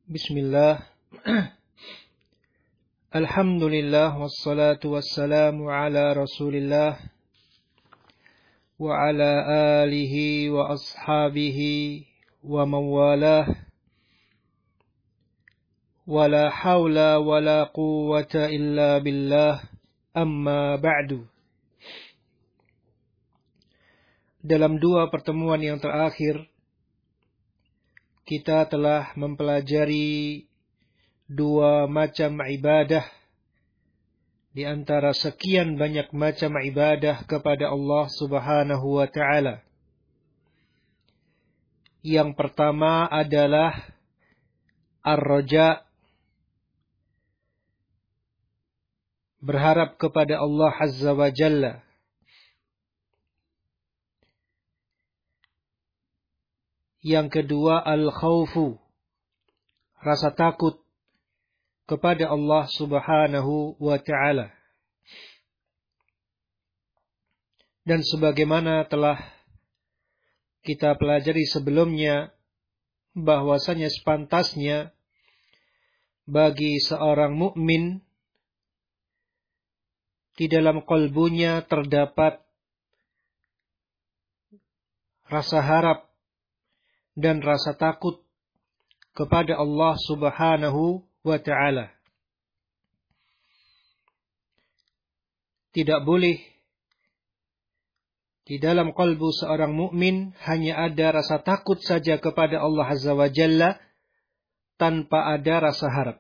Bismillah. Alhamdulillah wassalatu wassalamu ala Rasulillah wa ala alihi wa ashabihi wa mawalah. Wa la hawla wa la quwwata illa billah. Amma ba'du. Dalam dua pertemuan yang terakhir, kita telah mempelajari dua macam ibadah di antara sekian banyak macam ibadah kepada Allah Subhanahu wa ta'ala. Yang pertama adalah ar-raja, berharap kepada Allah Azza wa Jalla. Yang kedua al-khawfu, rasa takut kepada Allah Subhanahu wa ta'ala. Dan sebagaimana telah kita pelajari sebelumnya, bahwasanya sepantasnya bagi seorang mukmin di dalam qalbunya terdapat rasa harap dan rasa takut kepada Allah Subhanahu wa ta'ala. Tidak boleh di dalam qalbu seorang mukmin hanya ada rasa takut saja kepada Allah Azza wa Jalla tanpa ada rasa harap.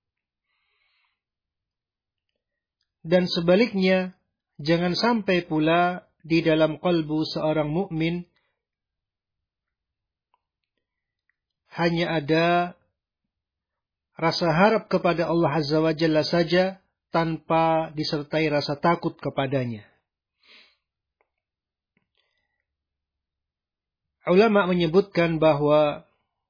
Dan sebaliknya, jangan sampai pula di dalam qalbu seorang mukmin hanya ada rasa harap kepada Allah Azza wa Jalla saja tanpa disertai rasa takut kepadanya. Ulama menyebutkan bahwa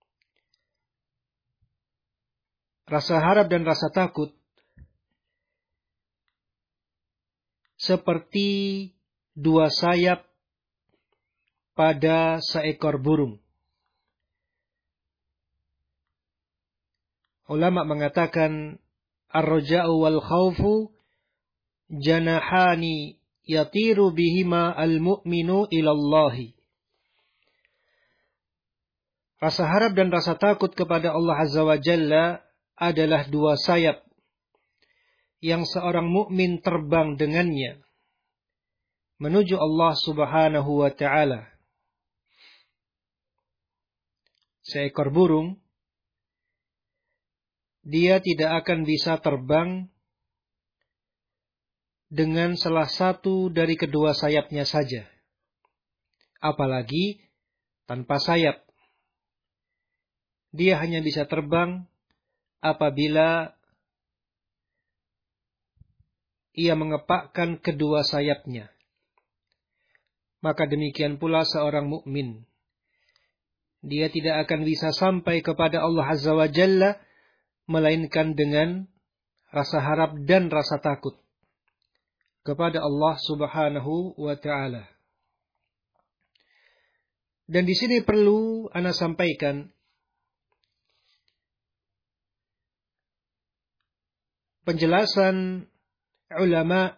rasa harap dan rasa takut seperti dua sayap pada seekor burung. Ulama mengatakan ar-raja'u wal khawfu janahani yatiru bihima al-mu'minu ilallahi. Rasa harap dan rasa takut kepada Allah Azza wa Jalla adalah dua sayap yang seorang mukmin terbang dengannya menuju Allah Subhanahu wa ta'ala. Seekor burung, dia tidak akan bisa terbang dengan salah satu dari kedua sayapnya saja, apalagi tanpa sayap. Dia hanya bisa terbang apabila ia mengepakkan kedua sayapnya. Maka demikian pula seorang mukmin, dia tidak akan bisa sampai kepada Allah Azza wa Jalla melainkan dengan rasa harap dan rasa takut kepada Allah Subhanahu wa ta'ala. Dan di sini perlu ana sampaikan penjelasan ulama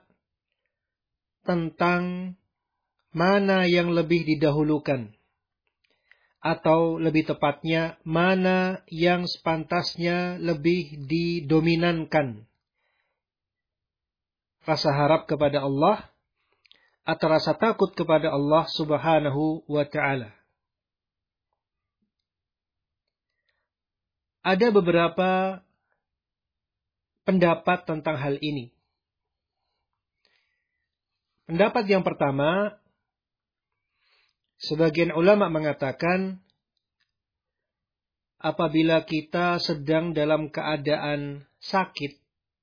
tentang mana yang lebih didahulukan, atau lebih tepatnya mana yang sepantasnya lebih didominankan, rasa harap kepada Allah atau rasa takut kepada Allah Subhanahu wa ta'ala. Ada beberapa pendapat tentang hal ini. Pendapat yang pertama, sebagian ulama mengatakan apabila kita sedang dalam keadaan sakit,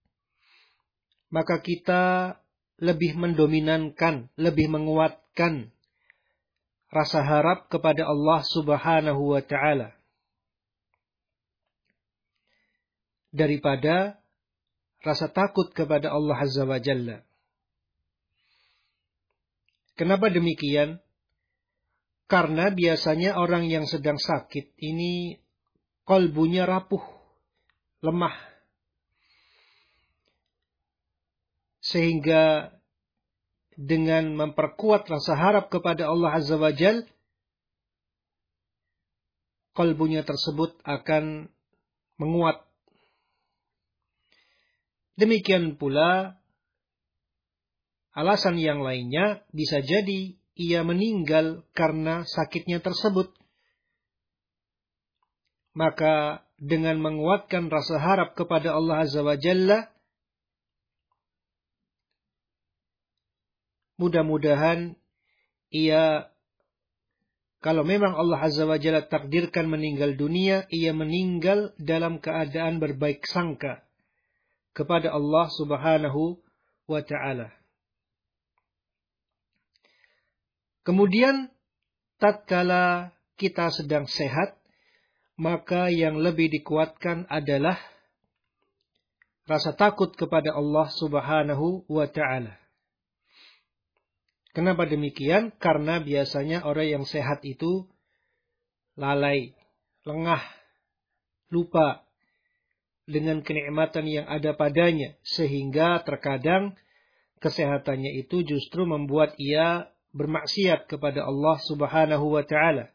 maka kita lebih mendominankan, lebih menguatkan rasa harap kepada Allah Subhanahu wa ta'ala daripada rasa takut kepada Allah Azza wa Jalla. Kenapa demikian? Karena biasanya orang yang sedang sakit ini qalbunya rapuh, lemah. Sehingga dengan memperkuat rasa harap kepada Allah Azza wa Jalla, qalbunya tersebut akan menguat. Demikian pula alasan yang lainnya, bisa jadi ia meninggal karena sakitnya tersebut. Maka dengan menguatkan rasa harap kepada Allah Azza wa Jalla, mudah-mudahan ia, kalau memang Allah Azza wa Jalla takdirkan meninggal dunia, ia meninggal dalam keadaan berbaik sangka kepada Allah Subhanahu wa Ta'ala. Kemudian, tatkala kita sedang sehat, maka yang lebih dikuatkan adalah rasa takut kepada Allah Subhanahu wa Ta'ala. Kenapa demikian? Karena biasanya orang yang sehat itu lalai, lengah, lupa dengan kenikmatan yang ada padanya, sehingga terkadang kesehatannya itu justru membuat ia bermaksiat kepada Allah Subhanahu wa Ta'ala.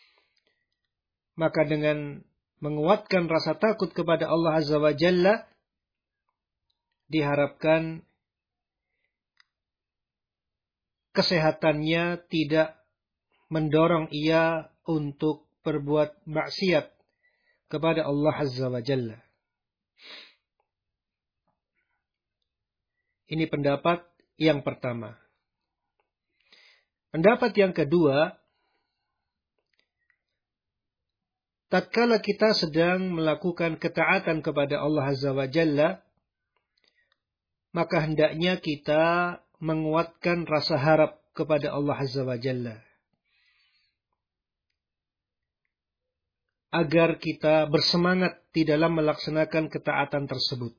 Maka dengan menguatkan rasa takut kepada Allah Azza wa Jalla, diharapkan kesehatannya tidak mendorong ia untuk berbuat maksiat kepada Allah Azza wa Jalla. Ini pendapat yang pertama. Pendapat yang kedua, tatkala kita sedang melakukan ketaatan kepada Allah Azza wa Jalla, maka hendaknya kita menguatkan rasa harap kepada Allah Azza wa Jalla, agar kita bersemangat di dalam melaksanakan ketaatan tersebut.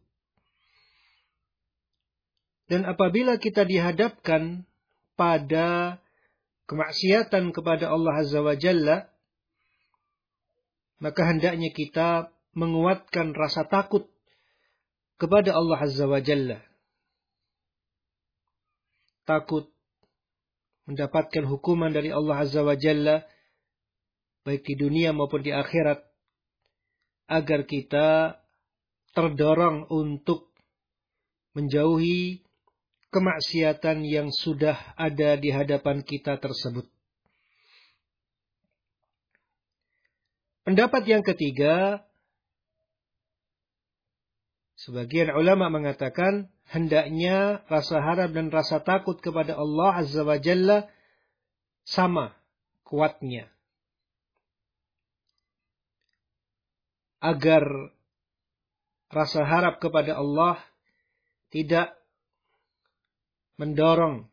Dan apabila kita dihadapkan pada kemaksiatan kepada Allah Azza wa Jalla, maka hendaknya kita menguatkan rasa takut kepada Allah Azza wa Jalla. Takut mendapatkan hukuman dari Allah Azza wa Jalla, baik di dunia maupun di akhirat, agar kita terdorong untuk menjauhi kemaksiatan yang sudah ada di hadapan kita tersebut. Pendapat yang ketiga, sebagian ulama mengatakan hendaknya rasa harap dan rasa takut kepada Allah Azza wa Jalla sama kuatnya, agar rasa harap kepada Allah tidak mendorong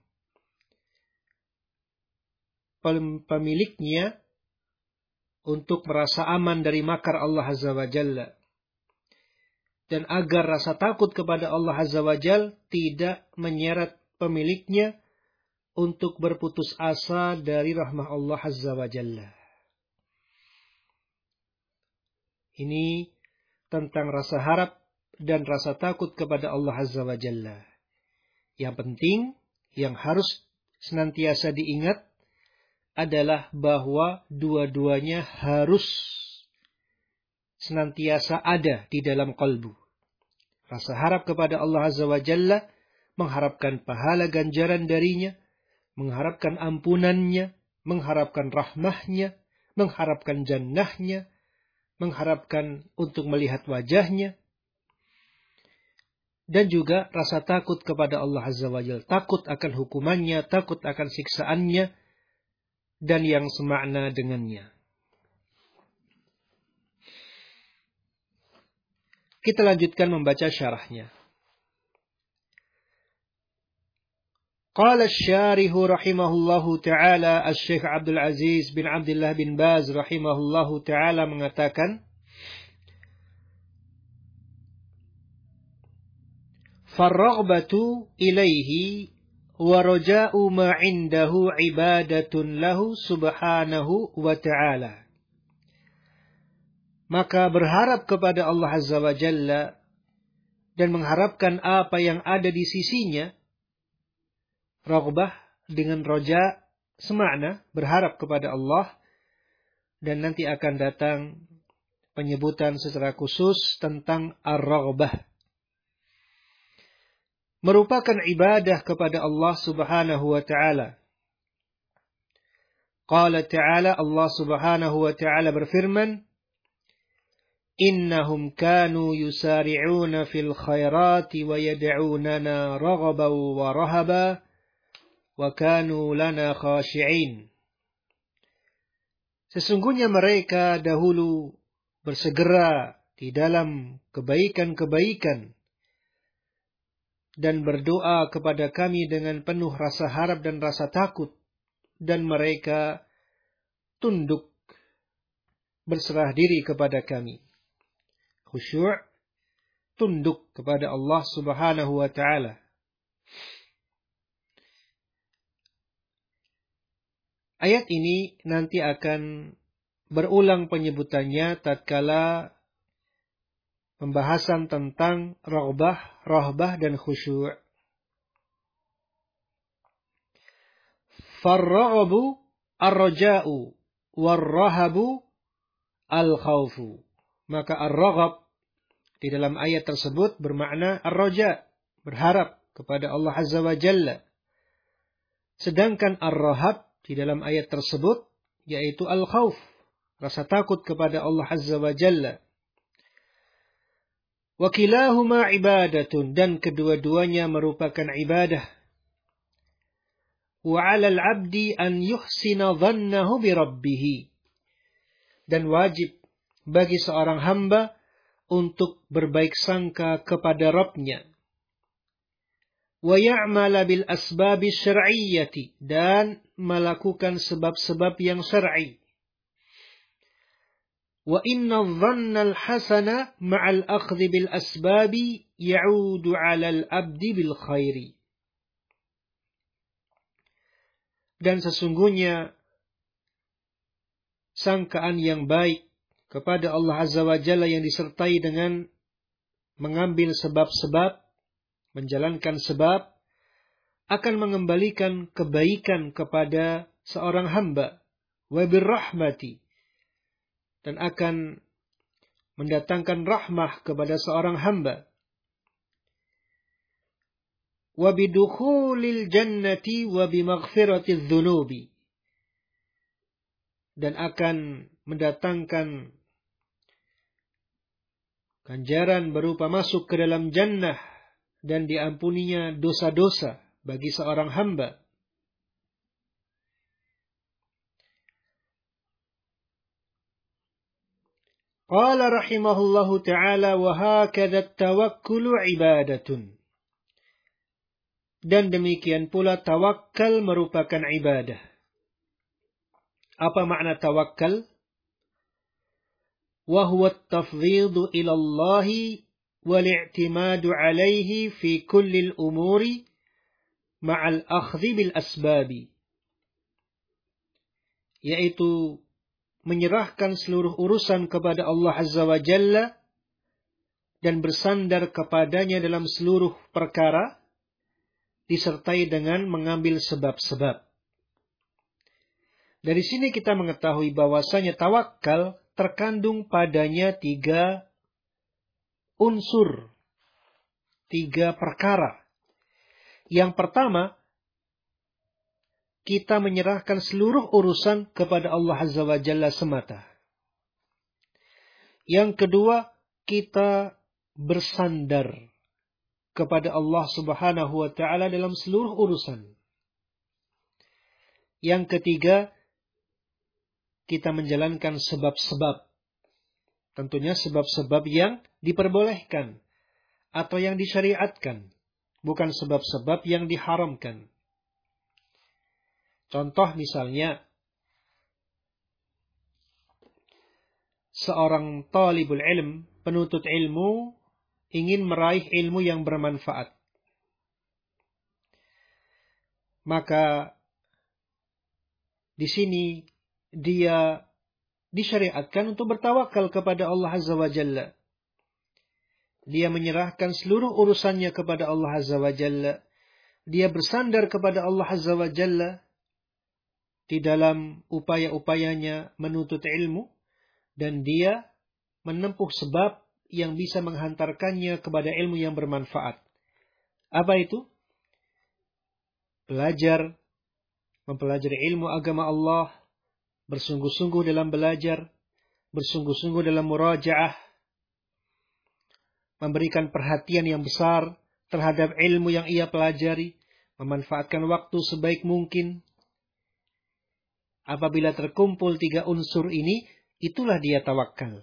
pemiliknya untuk merasa aman dari makar Allah Azza wa Jalla. Dan agar rasa takut kepada Allah Azza wa Jalla tidak menyeret pemiliknya untuk berputus asa dari rahmah Allah Azza wa Jalla. Ini tentang rasa harap dan rasa takut kepada Allah Azza wa Jalla. Yang penting, yang harus senantiasa diingat adalah bahwa dua-duanya harus senantiasa ada di dalam qalbu. Rasa harap kepada Allah Azza wa Jalla, mengharapkan pahala ganjaran darinya, mengharapkan ampunannya, mengharapkan rahmahnya, mengharapkan jannahnya, mengharapkan untuk melihat wajahnya. Dan juga rasa takut kepada Allah Azza wa Jalla, takut akan hukumannya, takut akan siksaannya, dan yang semakna dengannya. Kita lanjutkan membaca syarahnya. Qala asy-syarihu rahimahullahu ta'ala, Asy-Syaikh Abdul Aziz bin Abdullah bin Baz rahimahullahu ta'ala mengatakan, Farraghbatu ilaihi wa raja'u ma 'indahu ibadatun lahu subhanahu wa ta'ala. maka berharap kepada Allah Azza wa Jalla dan mengharapkan apa yang ada di sisinya. Raghbah dengan roja semakna, berharap kepada Allah, dan nanti akan datang penyebutan secara khusus tentang ar-raghbah. Merupakan ibadah kepada Allah Subhanahu wa ta'ala. Qala ta'ala, Allah Subhanahu wa ta'ala berfirman, Innahum kanu yusari'una fil khairati wa yad'unana raghaban wa rahaba wa kanu lana khashi'in. Sesungguhnya mereka dahulu bersegera di dalam kebaikan-kebaikan dan berdoa kepada kami dengan penuh rasa harap dan rasa takut, dan mereka tunduk berserah diri kepada kami. Khusyuk, tunduk kepada Allah Subhanahu wa ta'ala. Ayat ini nanti akan berulang penyebutannya tatkala pembahasan tentang raghbah, rahbah, dan khusyuk. Farraghabu ar-raja'u war-rahabu al-khawfu. Maka ar-raghab di dalam ayat tersebut bermakna ar-raja', berharap kepada Allah Azza wa Jalla. Sedangkan ar-rahab di dalam ayat tersebut yaitu al-khawf, rasa takut kepada Allah Azza wa Jalla. Wa kilahuma ibadatun, dan kedua-duanya merupakan ibadah. Wa 'alal 'abdi an yuhsina dhannahu bi rabbih. Dan wajib bagi seorang hamba untuk berbaik sangka kepada Rabb-Nya. Wa ya'mala bil asbabi syar'iyyati, dan melakukan sebab-sebab yang syar'i. Wa inna dhanna al-hasana ma'al akhdhi bil asbabi ya'udu 'alal abdi bil khairi. Dan sesungguhnya sangkaan yang baik kepada Allah Azza wa Jalla yang disertai dengan mengambil sebab-sebab, menjalankan sebab, akan mengembalikan kebaikan kepada seorang hamba. Wa birrahmati, dan akan mendatangkan rahmah kepada seorang hamba. Wa bidukhulil jannati wa bimaghfiratiz dzunubi, dan akan mendatangkan ganjaran berupa masuk ke dalam jannah dan diampuninya dosa-dosa bagi seorang hamba. Qala rahimahullahu ta'ala wa hakadha at-tawakkulu ibadatun. Dan demikian pula tawakkal merupakan ibadah. Apa makna tawakkal? Wa huwa at-tafwidhu ila Allah wal i'timadu alayhi fi kulli al-umuri ma'al akhdhi bil asbabi. Yaitu menyerahkan seluruh urusan kepada Allah Azza wa Jalla dan bersandar kepadanya dalam seluruh perkara, disertai dengan mengambil sebab-sebab. Dari sini kita mengetahui bahwasanya tawakal terkandung padanya 3 unsur, 3 perkara. Yang pertama, kita menyerahkan seluruh urusan kepada Allah Azza wa Jalla semata. Yang kedua, kita bersandar kepada Allah Subhanahu wa ta'ala dalam seluruh urusan. Yang ketiga, kita menjalankan sebab-sebab. Tentunya sebab-sebab yang diperbolehkan atau yang disyariatkan, bukan sebab-sebab yang diharamkan. Contoh misalnya, seorang talibul ilm, penuntut ilmu, ingin meraih ilmu yang bermanfaat. Maka di sini dia disyariatkan untuk bertawakal kepada Allah Azza wa Jalla. Dia menyerahkan seluruh urusannya kepada Allah Azza wa Jalla. Dia bersandar kepada Allah Azza wa Jalla di dalam upaya-upayanya menuntut ilmu. Dan dia menempuh sebab yang bisa menghantarkannya kepada ilmu yang bermanfaat. Apa itu? Belajar, mempelajari ilmu agama Allah, bersungguh-sungguh dalam belajar, bersungguh-sungguh dalam murajaah, memberikan perhatian yang besar terhadap ilmu yang ia pelajari, memanfaatkan waktu sebaik mungkin. Apabila terkumpul 3 unsur ini, itulah dia tawakal.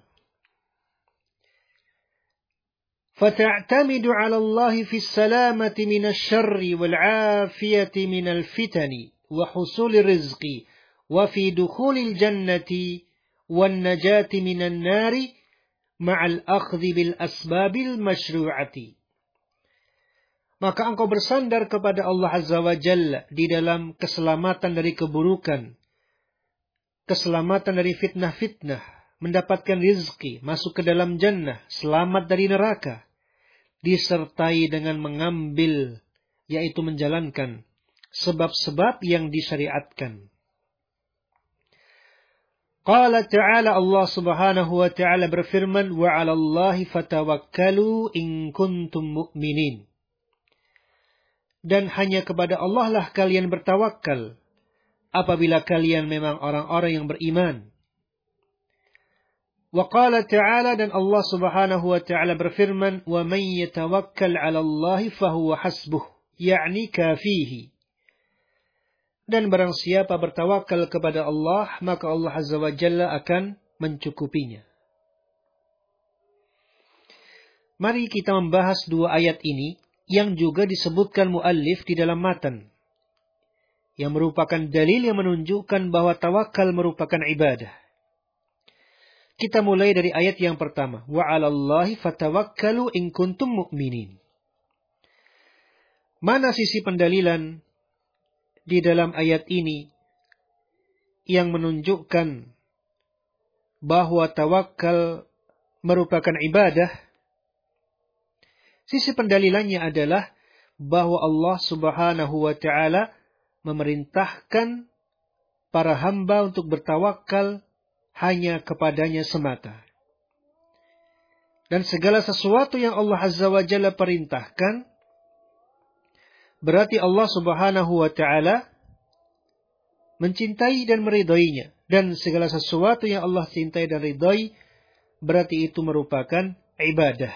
فَتَعْتَمِدُ عَلَى اللَّهِ فِي السَّلَامَةِ مِنَ الشَّرِّ وَالْعَافِيَةِ مِنَ الْفِتَنِ وَحُصُولِ الرِّزْقِ وَفِي دُخُولِ الْجَنَّةِ وَالنَّجَاةِ مِنَ النَّارِ مَعَ الْأَخْذِ بِالْأَسْبَابِ الْمَشْرُوعَةِ. Maka engkau bersandar kepada Allah Azza wa Jalla di dalam keselamatan dari keburukan, keselamatan dari fitnah-fitnah, mendapatkan rizki, masuk ke dalam jannah, selamat dari neraka, disertai dengan mengambil, yaitu menjalankan sebab-sebab yang disyariatkan. Qala ta'ala, Allah subhanahu wa ta'ala berfirman, wa 'alallahi fatawakkalu in kuntum mu'minin. Dan hanya kepada Allah lah kalian bertawakal apabila kalian memang orang-orang yang beriman. Wa qala ta'ala, dan Allah subhanahu wa ta'ala berfirman, wa man yatawakkal 'ala Allahi fahuwa hasbuh, yakni kafihi. Dan barang siapa bertawakal kepada Allah, maka Allah Azza wa Jalla akan mencukupinya. Mari kita membahas 2 ayat ini yang juga disebutkan muallif di dalam matan, yang merupakan dalil yang menunjukkan bahwa tawakal merupakan ibadah. Kita mulai dari ayat yang pertama. Wa 'alallahi fatawakkalu in kuntum mu'minin. Mana sisi pendalilan di dalam ayat ini yang menunjukkan bahwa tawakal merupakan ibadah? Sisi pendalilannya adalah bahwa Allah Subhanahu wa ta'ala memerintahkan para hamba untuk bertawakal hanya kepadanya semata. Dan segala sesuatu yang Allah Azza wa Jalla perintahkan, berarti Allah Subhanahu wa ta'ala mencintai dan meridainya. Dan segala sesuatu yang Allah cintai dan ridai, berarti itu merupakan ibadah.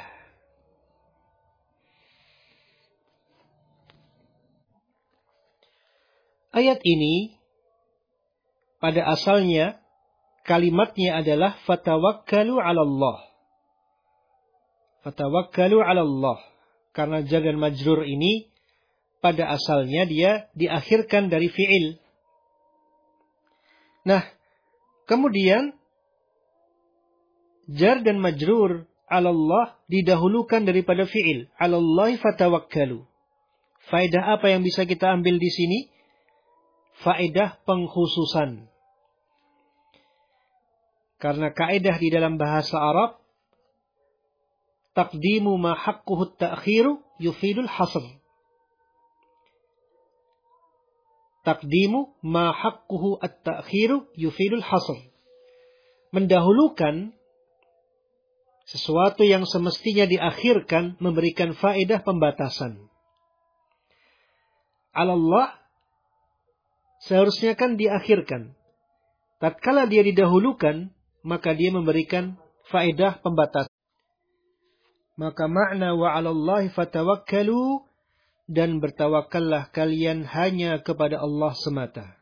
Ayat ini pada asalnya kalimatnya adalah fatawakkalu 'ala Allah. Fatawakkalu 'ala Allah. Karena jar dan majrur ini pada asalnya dia diakhirkan dari fi'il. Nah, kemudian jar dan majrur 'ala Allah didahulukan daripada fi'il. 'Ala Allahi fatawakkalu. Faedah apa yang bisa kita ambil di sini? Faedah pengkhususan. Karena kaidah di dalam bahasa Arab, taqdimu ma haqquhu at-ta'khiru yufidul hasr. Taqdimu ma haqquhu at-ta'khiru yufidul hasr. Mendahulukan sesuatu yang semestinya diakhirkan memberikan faedah pembatasan. Allah seharusnya kan diakhirkan. Tatkala dia didahulukan, maka dia memberikan faedah pembatas. Maka makna wa 'alallahi fatawakkalu, dan bertawakallah kalian hanya kepada Allah semata.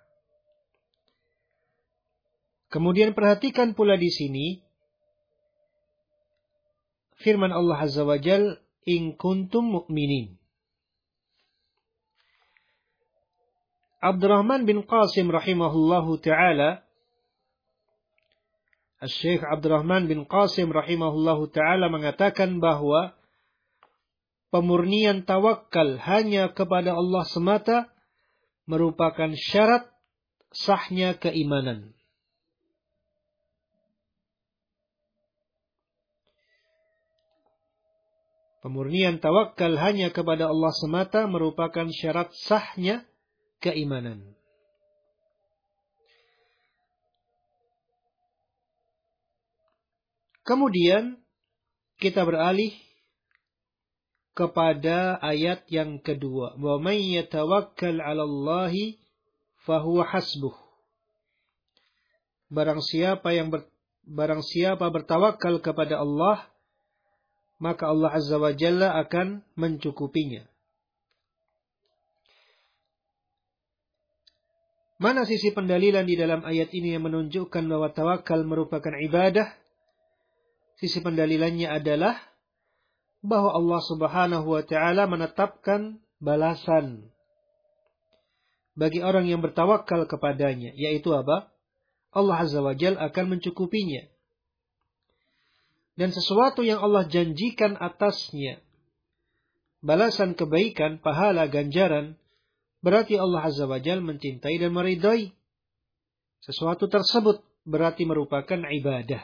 Kemudian perhatikan pula di sini firman Allah Azza wa Jalla, in kuntum mu'minin. Abdurrahman bin Qasim rahimahullahu ta'ala, Syekh Abdurrahman bin Qasim rahimahullahu ta'ala mengatakan bahwa pemurnian tawakal hanya kepada Allah semata merupakan syarat sahnya keimanan. Pemurnian tawakal hanya kepada Allah semata merupakan syarat sahnya keimanan. Kemudian kita beralih kepada ayat yang kedua. Wa may yatawakkal 'ala Allahi fahuwa hasbuh. Barang siapa bertawakal kepada Allah, maka Allah Azza wa Jalla akan mencukupinya. Mana sisi pendalilan di dalam ayat ini yang menunjukkan bahwa tawakal merupakan ibadah? Sisi pendalilannya adalah bahwa Allah Subhanahu wa Ta'ala menetapkan balasan bagi orang yang bertawakal kepadanya, yaitu apa? Allah Azza wa Jalla akan mencukupinya. Dan sesuatu yang Allah janjikan atasnya, balasan kebaikan, pahala, ganjaran, berarti Allah Azza wa Jalla mencintai dan meridai. Sesuatu tersebut berarti merupakan ibadah.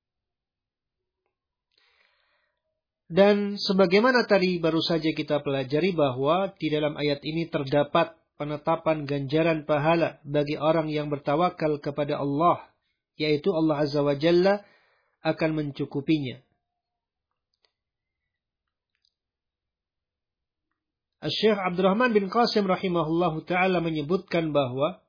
Dan sebagaimana tadi baru saja kita pelajari bahwa di dalam ayat ini terdapat penetapan ganjaran pahala bagi orang yang bertawakal kepada Allah, yaitu Allah Azza wa Jalla akan mencukupinya. Syekh Abdurrahman bin Qasim rahimahullahu ta'ala menyebutkan bahwa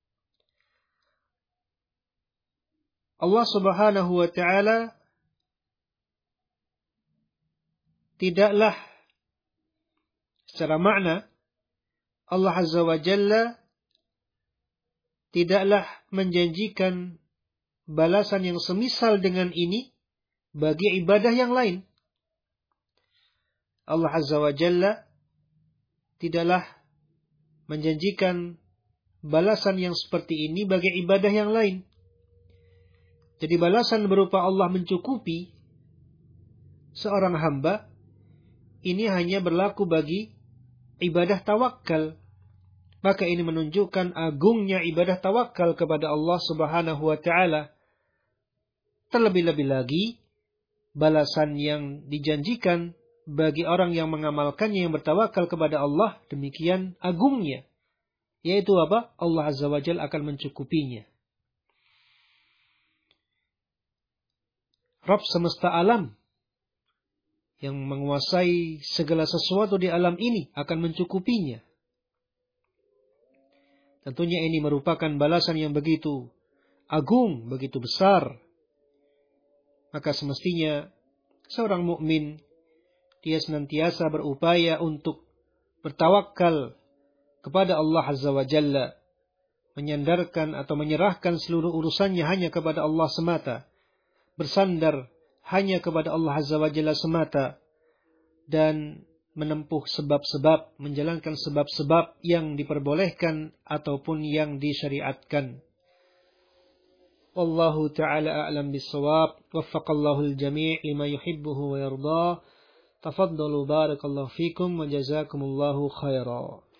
Allah Subhanahu wa ta'ala tidaklah secara makna Allah Azza wa Jalla tidaklah menjanjikan balasan yang semisal dengan ini bagi ibadah yang lain. Allah Azza wa Jalla tidaklah menjanjikan balasan yang seperti ini bagi ibadah yang lain. Jadi balasan berupa Allah mencukupi seorang hamba ini hanya berlaku bagi ibadah tawakal. Maka ini menunjukkan agungnya ibadah tawakal kepada Allah Subhanahu wa Ta'ala. Terlebih-lebih lagi, balasan yang dijanjikan bagi orang yang mengamalkannya, yang bertawakal kepada Allah, demikian agungnya. Yaitu apa? Allah Azza wa Jalla akan mencukupinya. Rabb semesta alam, yang menguasai segala sesuatu di alam ini, akan mencukupinya. Tentunya ini merupakan balasan yang begitu agung, begitu besar. Maka semestinya seorang mukmin dia senantiasa berupaya untuk bertawakal kepada Allah Azza wa Jalla, menyandarkan atau menyerahkan seluruh urusannya hanya kepada Allah semata, bersandar hanya kepada Allah Azza wa Jalla semata, dan menempuh sebab-sebab, menjalankan sebab-sebab yang diperbolehkan ataupun yang disyariatkan. Wallahu ta'ala a'lam bis-shawab. Waffaqallahu al-jami' lima yuhibbuhu wa yardah. Tafaddalu barakallahu fikum wa jazakumullahu khairan.